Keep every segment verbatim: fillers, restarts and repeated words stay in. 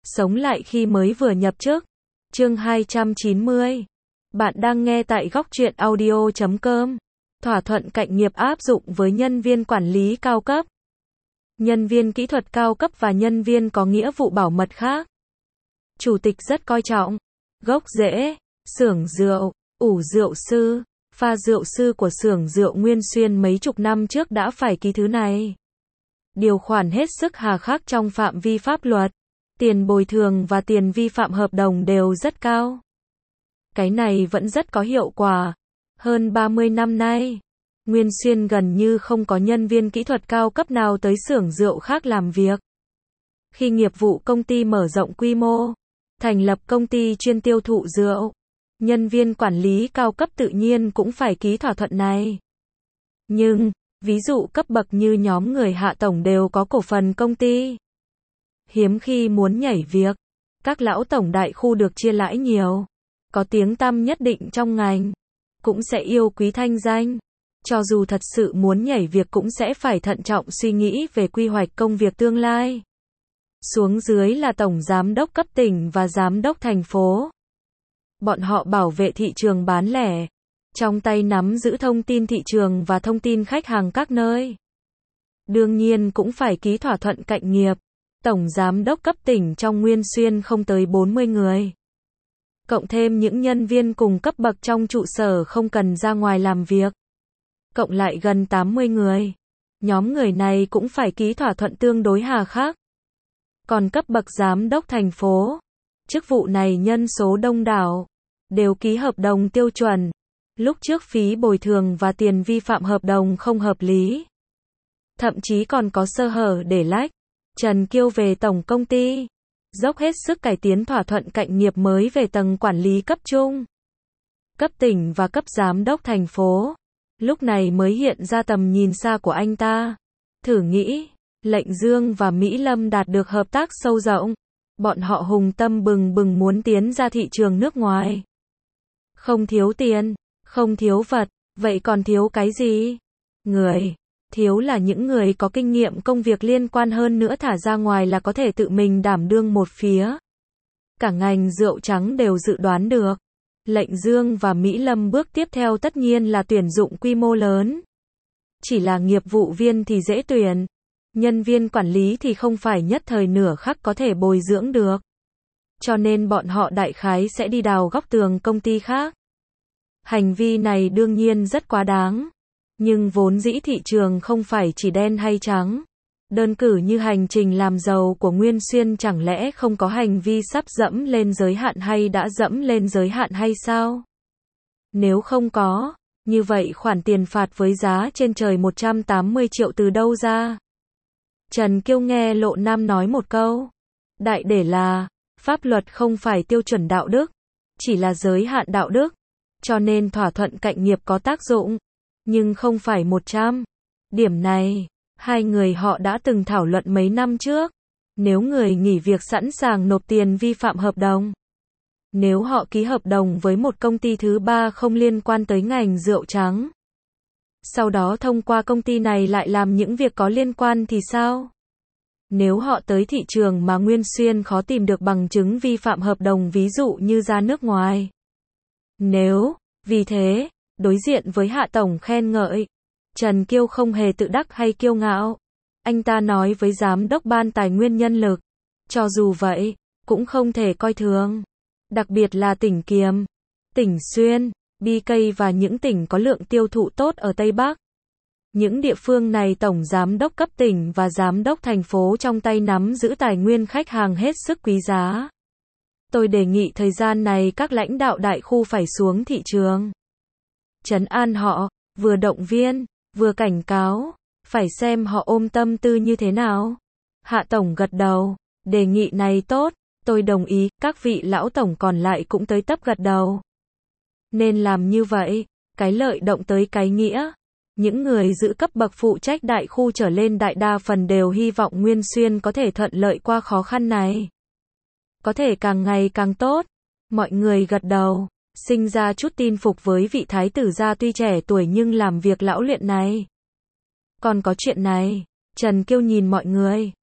Sống lại khi mới vừa nhập chức. Chương hai trăm chín mươi. Bạn đang nghe tại góc truyện audio chấm com. Thỏa thuận cạnh nghiệp áp dụng với nhân viên quản lý cao cấp, nhân viên kỹ thuật cao cấp và nhân viên có nghĩa vụ bảo mật khác. Chủ tịch rất coi trọng. Gốc rễ, xưởng rượu, ủ rượu sư, pha rượu sư của xưởng rượu Nguyên Xuyên mấy chục năm trước đã phải ký thứ này. Điều khoản hết sức hà khắc trong phạm vi pháp luật. Tiền bồi thường và tiền vi phạm hợp đồng đều rất cao. Cái này vẫn rất có hiệu quả. Hơn ba mươi năm nay, Nguyên Xuyên gần như không có nhân viên kỹ thuật cao cấp nào tới xưởng rượu khác làm việc. Khi nghiệp vụ công ty mở rộng quy mô, thành lập công ty chuyên tiêu thụ rượu, nhân viên quản lý cao cấp tự nhiên cũng phải ký thỏa thuận này. Nhưng, ví dụ cấp bậc như nhóm người hạ tổng đều có cổ phần công ty. Hiếm khi muốn nhảy việc, các lão tổng đại khu được chia lãi nhiều, có tiếng tăm nhất định trong ngành, cũng sẽ yêu quý thanh danh. Cho dù thật sự muốn nhảy việc cũng sẽ phải thận trọng suy nghĩ về quy hoạch công việc tương lai. Xuống dưới là tổng giám đốc cấp tỉnh và giám đốc thành phố. Bọn họ bảo vệ thị trường bán lẻ, trong tay nắm giữ thông tin thị trường và thông tin khách hàng các nơi. Đương nhiên cũng phải ký thỏa thuận cạnh nghiệp. Tổng giám đốc cấp tỉnh trong Nguyên Xuyên không tới bốn mươi người. Cộng thêm những nhân viên cùng cấp bậc trong trụ sở không cần ra ngoài làm việc. Cộng lại gần tám mươi người. Nhóm người này cũng phải ký thỏa thuận tương đối hà khắc. Còn cấp bậc giám đốc thành phố, chức vụ này nhân số đông đảo, đều ký hợp đồng tiêu chuẩn. Lúc trước phí bồi thường và tiền vi phạm hợp đồng không hợp lý, thậm chí còn có sơ hở để lách. Trần Kiêu về tổng công ty, dốc hết sức cải tiến thỏa thuận cạnh nghiệp mới về tầng quản lý cấp trung, cấp tỉnh và cấp giám đốc thành phố. Lúc này mới hiện ra tầm nhìn xa của anh ta. Thử nghĩ, Lệnh Dương và Mỹ Lâm đạt được hợp tác sâu rộng. Bọn họ hùng tâm bừng bừng muốn tiến ra thị trường nước ngoài. Không thiếu tiền, không thiếu vật, vậy còn thiếu cái gì? Người. Thiếu là những người có kinh nghiệm công việc liên quan hơn nữa, thả ra ngoài là có thể tự mình đảm đương một phía. Cả ngành rượu trắng đều dự đoán được. Lệnh Dương và Mỹ Lâm bước tiếp theo tất nhiên là tuyển dụng quy mô lớn. Chỉ là nghiệp vụ viên thì dễ tuyển. Nhân viên quản lý thì không phải nhất thời nửa khắc có thể bồi dưỡng được. Cho nên bọn họ đại khái sẽ đi đào góc tường công ty khác. Hành vi này đương nhiên rất quá đáng. Nhưng vốn dĩ thị trường không phải chỉ đen hay trắng. Đơn cử như hành trình làm giàu của Nguyên Xuyên chẳng lẽ không có hành vi sắp dẫm lên giới hạn hay đã dẫm lên giới hạn hay sao? Nếu không có, như vậy khoản tiền phạt với giá trên trời một trăm tám mươi triệu từ đâu ra? Trần Kiêu nghe Lộ Nam nói một câu. Đại để là, pháp luật không phải tiêu chuẩn đạo đức, chỉ là giới hạn đạo đức. Cho nên thỏa thuận cạnh nghiệp có tác dụng. Nhưng không phải một trăm. Điểm này, hai người họ đã từng thảo luận mấy năm trước. Nếu người nghỉ việc sẵn sàng nộp tiền vi phạm hợp đồng. Nếu họ ký hợp đồng với một công ty thứ ba không liên quan tới ngành rượu trắng. Sau đó thông qua công ty này lại làm những việc có liên quan thì sao? Nếu họ tới thị trường mà Nguyên Xuyên khó tìm được bằng chứng vi phạm hợp đồng, ví dụ như ra nước ngoài. Nếu, vì thế, đối diện với Hạ Tổng khen ngợi, Trần Kiêu không hề tự đắc hay kiêu ngạo. Anh ta nói với Giám đốc Ban Tài nguyên Nhân lực, cho dù vậy, cũng không thể coi thường. Đặc biệt là tỉnh Kiềm, tỉnh Xuyên, Bi Cây và những tỉnh có lượng tiêu thụ tốt ở Tây Bắc. Những địa phương này Tổng Giám đốc cấp tỉnh và Giám đốc thành phố trong tay nắm giữ tài nguyên khách hàng hết sức quý giá. Tôi đề nghị thời gian này các lãnh đạo đại khu phải xuống thị trường. Trấn an họ, vừa động viên, vừa cảnh cáo, phải xem họ ôm tâm tư như thế nào. Hạ Tổng gật đầu, đề nghị này tốt, tôi đồng ý, các vị lão tổng còn lại cũng tới tấp gật đầu. Nên làm như vậy, cái lợi động tới cái nghĩa. Những người giữ cấp bậc phụ trách đại khu trở lên đại đa phần đều hy vọng Nguyên Xuyên có thể thuận lợi qua khó khăn này. Có thể càng ngày càng tốt. Mọi người gật đầu. Sinh ra chút tin phục với vị thái tử gia tuy trẻ tuổi nhưng làm việc lão luyện này. Còn có chuyện này, Trần Kiêu nhìn mọi người.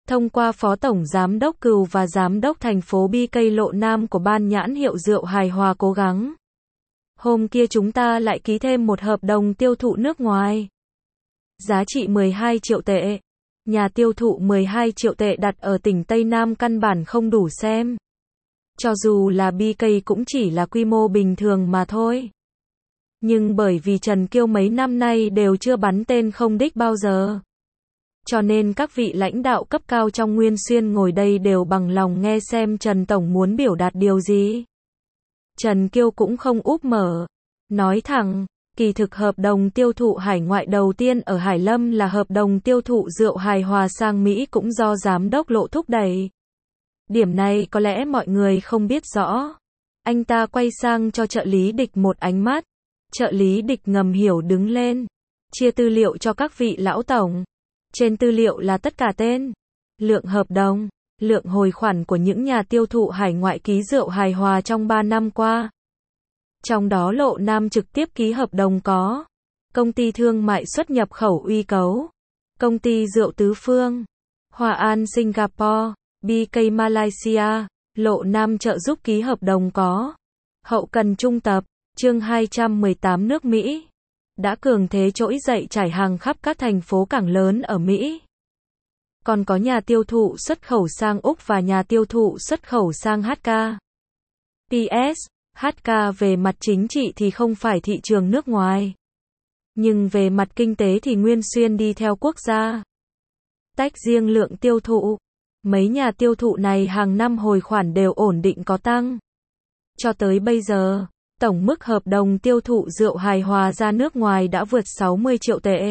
thông qua Phó Tổng Giám đốc Cừu và Giám đốc thành phố bê ca Lộ Nam của ban nhãn hiệu rượu Hài Hòa cố gắng. Hôm kia chúng ta lại ký thêm một hợp đồng tiêu thụ nước ngoài. Giá trị mười hai triệu tệ. Nhà tiêu thụ mười hai triệu tệ đặt ở tỉnh Tây Nam căn bản không đủ xem. Cho dù là bê ca cũng chỉ là quy mô bình thường mà thôi. Nhưng bởi vì Trần Kiêu mấy năm nay đều chưa bắn tên không đích bao giờ. Cho nên các vị lãnh đạo cấp cao trong Nguyên Xuyên ngồi đây đều bằng lòng nghe xem Trần Tổng muốn biểu đạt điều gì. Trần Kiêu cũng không úp mở. Nói thẳng, kỳ thực hợp đồng tiêu thụ hải ngoại đầu tiên ở Hải Lâm là hợp đồng tiêu thụ rượu Hài Hòa sang Mỹ cũng do Giám đốc Lộ thúc đẩy. Điểm này có lẽ mọi người không biết rõ. Anh ta quay sang cho trợ lý Địch một ánh mắt. Trợ lý Địch ngầm hiểu đứng lên. Chia tư liệu cho các vị lão tổng. Trên tư liệu là tất cả tên, lượng hợp đồng, lượng hồi khoản của những nhà tiêu thụ hải ngoại ký rượu Hài Hòa trong ba năm qua. Trong đó Lộ Nam trực tiếp ký hợp đồng có Công ty Thương mại xuất nhập khẩu Uy Cấu, Công ty Rượu Tứ Phương, Hòa An Singapore, bê ca Malaysia. Lộ Nam trợ giúp ký hợp đồng có Hậu cần trung tập, chương hai trăm mười tám nước Mỹ. Đã cường thế trỗi dậy trải hàng khắp các thành phố cảng lớn ở Mỹ. Còn có nhà tiêu thụ xuất khẩu sang Úc và nhà tiêu thụ xuất khẩu sang hát ca. pê ét, hát ca về mặt chính trị thì không phải thị trường nước ngoài. Nhưng về mặt kinh tế thì Nguyên Xuyên đi theo quốc gia. Tách riêng lượng tiêu thụ. Mấy nhà tiêu thụ này hàng năm hồi khoản đều ổn định có tăng. Cho tới bây giờ, tổng mức hợp đồng tiêu thụ rượu Hài Hòa ra nước ngoài đã vượt sáu mươi triệu tệ.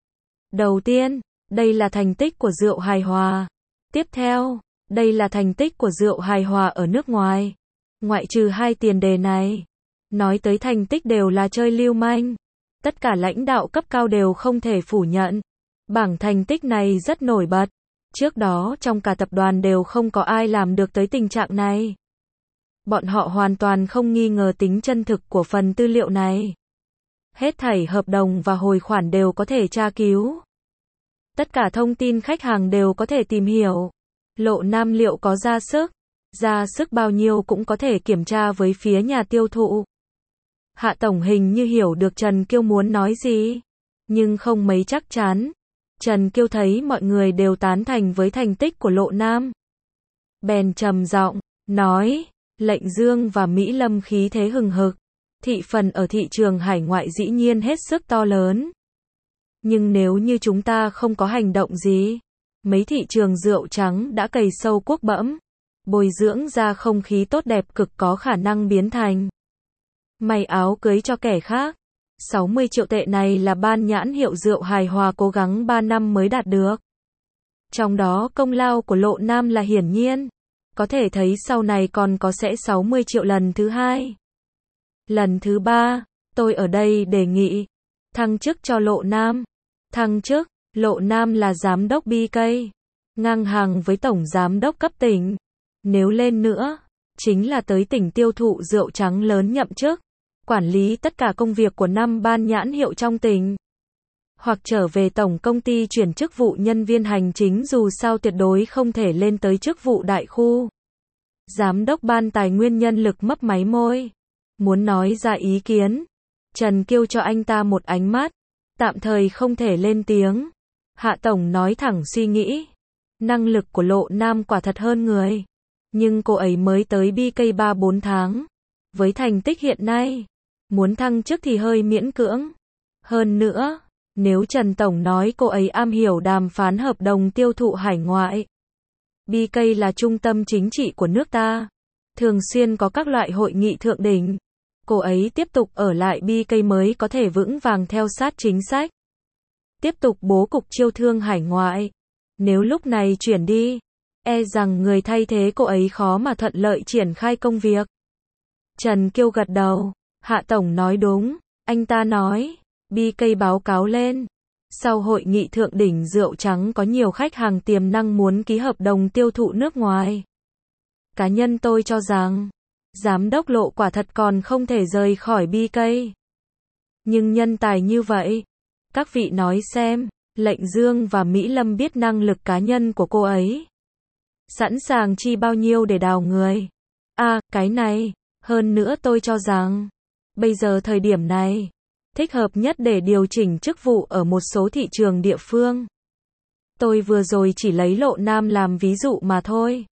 Đầu tiên, đây là thành tích của rượu Hài Hòa. Tiếp theo, đây là thành tích của rượu Hài Hòa ở nước ngoài. Ngoại trừ hai tiền đề này, nói tới thành tích đều là chơi lưu manh. Tất cả lãnh đạo cấp cao đều không thể phủ nhận. Bảng thành tích này rất nổi bật. Trước đó trong cả tập đoàn đều không có ai làm được tới tình trạng này. Bọn họ hoàn toàn không nghi ngờ tính chân thực của phần tư liệu này. Hết thảy hợp đồng và hồi khoản đều có thể tra cứu. Tất cả thông tin khách hàng đều có thể tìm hiểu. Lộ Nam liệu có ra sức, ra sức bao nhiêu cũng có thể kiểm tra với phía nhà tiêu thụ. Hạ Tổng hình như hiểu được Trần Kiêu muốn nói gì, nhưng không mấy chắc chắn. Trần Kiêu thấy mọi người đều tán thành với thành tích của Lộ Nam. Bèn trầm giọng, nói, Lệnh Dương và Mỹ Lâm khí thế hừng hực. Thị phần ở thị trường hải ngoại dĩ nhiên hết sức to lớn. Nhưng nếu như chúng ta không có hành động gì, mấy thị trường rượu trắng đã cày sâu cuốc bẫm, bồi dưỡng ra không khí tốt đẹp cực có khả năng biến thành may áo cưới cho kẻ khác. sáu mươi triệu tệ này là ban nhãn hiệu rượu Hài Hòa cố gắng ba năm mới đạt được. Trong đó công lao của Lộ Nam là hiển nhiên. Có thể thấy sau này còn có sẽ sáu mươi triệu lần thứ hai. Lần thứ ba, tôi ở đây đề nghị thăng chức cho Lộ Nam. Thăng chức, Lộ Nam là giám đốc bê ca, ngang hàng với tổng giám đốc cấp tỉnh. Nếu lên nữa, chính là tới tỉnh tiêu thụ rượu trắng lớn nhậm chức, quản lý tất cả công việc của năm ban nhãn hiệu trong tỉnh. Hoặc trở về tổng công ty chuyển chức vụ nhân viên hành chính, dù sao tuyệt đối không thể lên tới chức vụ đại khu. Giám đốc ban tài nguyên nhân lực mấp máy môi, muốn nói ra ý kiến. Trần Kiêu cho anh ta một ánh mắt, tạm thời không thể lên tiếng. Hạ Tổng nói thẳng suy nghĩ. Năng lực của Lộ Nam quả thật hơn người. Nhưng cô ấy mới tới bê ca ba bốn tháng. Với thành tích hiện nay, muốn thăng chức thì hơi miễn cưỡng. Hơn nữa, nếu Trần Tổng nói cô ấy am hiểu đàm phán hợp đồng tiêu thụ hải ngoại. bê ca là trung tâm chính trị của nước ta. Thường xuyên có các loại hội nghị thượng đỉnh. Cô ấy tiếp tục ở lại bê ca mới có thể vững vàng theo sát chính sách. Tiếp tục bố cục chiêu thương hải ngoại. Nếu lúc này chuyển đi, e rằng người thay thế cô ấy khó mà thuận lợi triển khai công việc. Trần Kiêu gật đầu. Hạ Tổng nói đúng. Anh ta nói, bê ca báo cáo lên. Sau hội nghị thượng đỉnh rượu trắng có nhiều khách hàng tiềm năng muốn ký hợp đồng tiêu thụ nước ngoài. Cá nhân tôi cho rằng, giám đốc Lộ quả thật còn không thể rời khỏi bê ca. Nhưng nhân tài như vậy, các vị nói xem, Lệnh Dương và Mỹ Lâm biết năng lực cá nhân của cô ấy. Sẵn sàng chi bao nhiêu để đào người. À, cái này, hơn nữa tôi cho rằng, bây giờ thời điểm này, thích hợp nhất để điều chỉnh chức vụ ở một số thị trường địa phương. Tôi vừa rồi chỉ lấy Lộ Nam làm ví dụ mà thôi.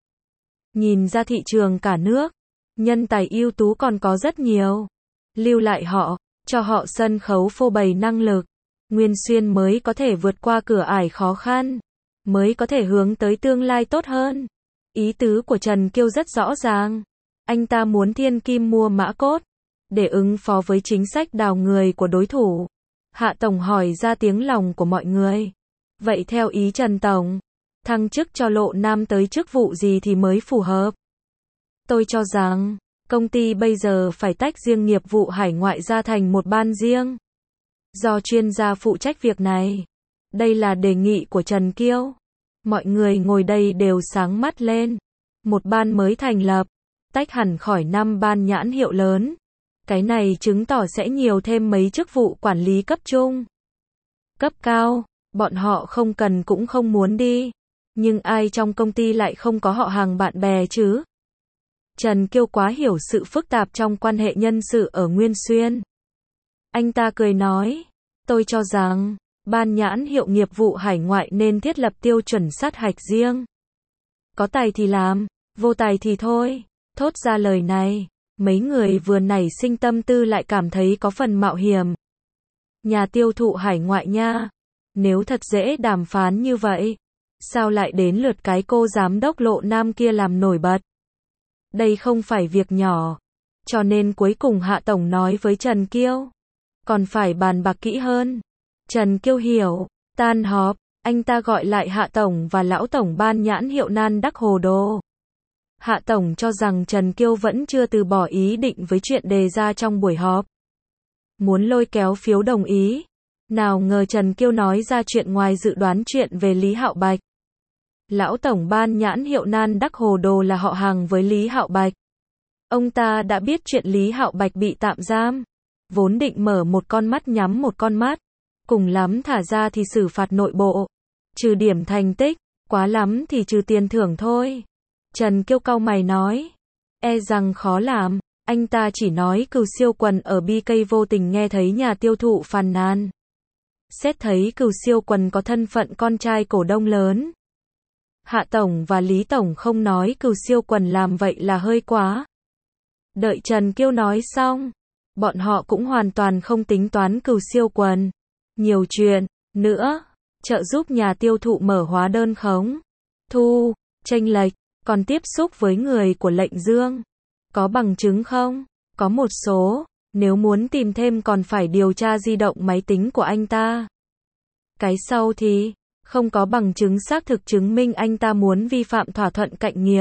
Nhìn ra thị trường cả nước, nhân tài ưu tú còn có rất nhiều. Lưu lại họ, cho họ sân khấu phô bày năng lực. Nguyên Xuyên mới có thể vượt qua cửa ải khó khăn, mới có thể hướng tới tương lai tốt hơn. Ý tứ của Trần Kiêu rất rõ ràng. Anh ta muốn thiên kim mua mã cốt, để ứng phó với chính sách đào người của đối thủ. Hạ Tổng hỏi ra tiếng lòng của mọi người. Vậy theo ý Trần Tổng, thăng chức cho Lộ Nam tới chức vụ gì thì mới phù hợp? Tôi cho rằng, công ty bây giờ phải tách riêng nghiệp vụ hải ngoại ra thành một ban riêng, do chuyên gia phụ trách việc này. Đây là đề nghị của Trần Kiêu. Mọi người ngồi đây đều sáng mắt lên. Một ban mới thành lập, tách hẳn khỏi năm ban nhãn hiệu lớn. Cái này chứng tỏ sẽ nhiều thêm mấy chức vụ quản lý cấp trung, cấp cao. Bọn họ không cần cũng không muốn đi. Nhưng ai trong công ty lại không có họ hàng bạn bè chứ? Trần Kiêu quá hiểu sự phức tạp trong quan hệ nhân sự ở Nguyên Xuyên. Anh ta cười nói, tôi cho rằng, ban nhãn hiệu nghiệp vụ hải ngoại nên thiết lập tiêu chuẩn sát hạch riêng. Có tài thì làm, vô tài thì thôi. Thốt ra lời này, mấy người vừa nảy sinh tâm tư lại cảm thấy có phần mạo hiểm. Nhà tiêu thụ hải ngoại nha. Nếu thật dễ đàm phán như vậy, sao lại đến lượt cái cô giám đốc Lộ Nam kia làm nổi bật? Đây không phải việc nhỏ. Cho nên cuối cùng Hạ Tổng nói với Trần Kiêu, còn phải bàn bạc kỹ hơn. Trần Kiêu hiểu, tan họp, anh ta gọi lại Hạ Tổng và Lão Tổng ban nhãn hiệu Nan Đắc Hồ Đồ. Hạ Tổng cho rằng Trần Kiêu vẫn chưa từ bỏ ý định với chuyện đề ra trong buổi họp. Muốn lôi kéo phiếu đồng ý. Nào ngờ Trần Kiêu nói ra chuyện ngoài dự đoán, chuyện về Lý Hạo Bạch. Lão Tổng ban nhãn hiệu Nan Đắc Hồ Đồ là họ hàng với Lý Hạo Bạch. Ông ta đã biết chuyện Lý Hạo Bạch bị tạm giam. Vốn định mở một con mắt nhắm một con mắt. Cùng lắm thả ra thì xử phạt nội bộ. Trừ điểm thành tích, quá lắm thì trừ tiền thưởng thôi. Trần Kiêu cau mày nói. E rằng khó làm. Anh ta chỉ nói Cừu Siêu Quần ở bê ca vô tình nghe thấy nhà tiêu thụ phàn nàn. Xét thấy Cừu Siêu Quần có thân phận con trai cổ đông lớn. Hạ Tổng và Lý Tổng không nói Cừu Siêu Quần làm vậy là hơi quá. Đợi Trần Kiêu nói xong, bọn họ cũng hoàn toàn không tính toán Cừu Siêu Quần. Nhiều chuyện, nữa, trợ giúp nhà tiêu thụ mở hóa đơn khống, thu, chênh lệch, còn tiếp xúc với người của Lệnh Dương. Có bằng chứng không? Có một số, nếu muốn tìm thêm còn phải điều tra di động máy tính của anh ta. Cái sau thì, không có bằng chứng xác thực chứng minh anh ta muốn vi phạm thỏa thuận cạnh nghiệp.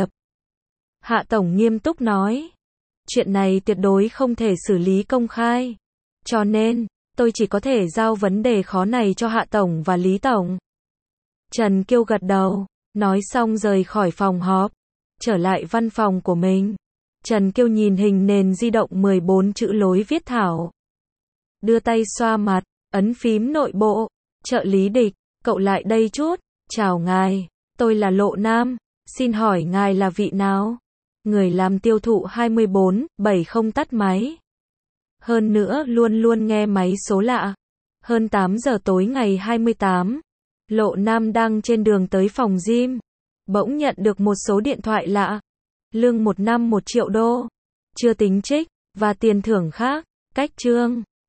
Hạ Tổng nghiêm túc nói, chuyện này tuyệt đối không thể xử lý công khai. Cho nên, tôi chỉ có thể giao vấn đề khó này cho Hạ Tổng và Lý Tổng. Trần Kiêu gật đầu, nói xong rời khỏi phòng họp, trở lại văn phòng của mình. Trần Kiêu nhìn hình nền di động mười bốn chữ lối viết thảo. Đưa tay xoa mặt, ấn phím nội bộ. Trợ lý Địch, cậu lại đây chút. Chào ngài, tôi là Lộ Nam. Xin hỏi ngài là vị nào? Người làm tiêu thụ hai bốn bảy không tắt máy. Hơn nữa luôn luôn nghe máy số lạ. Hơn tám giờ tối ngày hai mươi tám. Lộ Nam đang trên đường tới phòng gym. Bỗng nhận được một số điện thoại lạ. Lương một năm một triệu đô. Chưa tính trích, và tiền thưởng khác. Cách chương.